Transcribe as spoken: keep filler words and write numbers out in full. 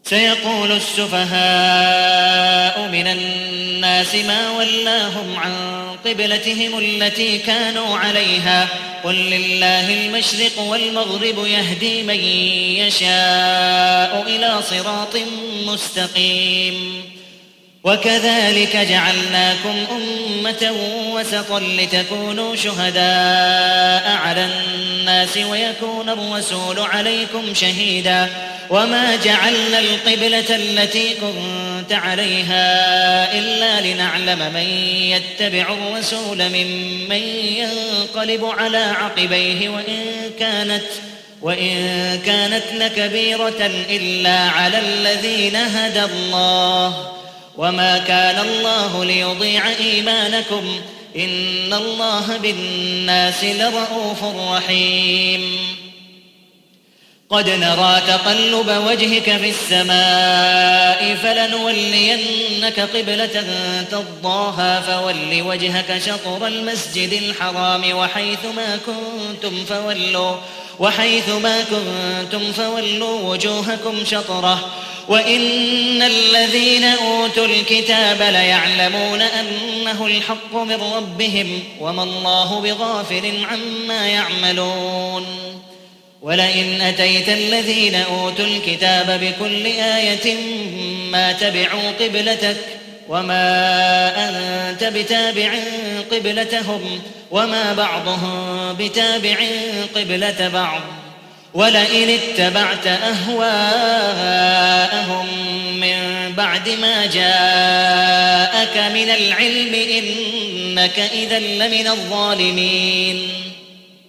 سيقول السفهاء من الناس ما ولاهم عن قبلتهم التي كانوا عليها قل لله المشرق والمغرب يهدي من يشاء إلى صراط مستقيم. وكذلك جعلناكم أمة وسطا لتكونوا شهداء على الناس ويكون الرسول عليكم شهيدا وما جعلنا القبلة التي كنت عليها إلا لنعلم من يتبع الرسول ممن ينقلب على عقبيه وإن كانت وإن كانت لكبيرة إلا على الذين هدى الله وما كان الله ليضيع إيمانكم إن الله بالناس لرءوف رحيم. قد نرى تقلب وجهك في السماء فلنولينك قبلة ترضاها فول وجهك شطر المسجد الحرام وحيث ما كنتم فولوا وحيث ما كنتم فولوا وجوهكم شطره وإن الذين أوتوا الكتاب ليعلمون أنه الحق من ربهم وما الله بغافل عما يعملون. ولئن أتيت الذين أوتوا الكتاب بكل آية ما تبعوا قبلتك وما أنت بتابع قبلتهم وما بعضهم بتابع قبلة بعض ولئن اتبعت أهواءهم من بعد ما جاءك من العلم إنك إذا لمن الظالمين.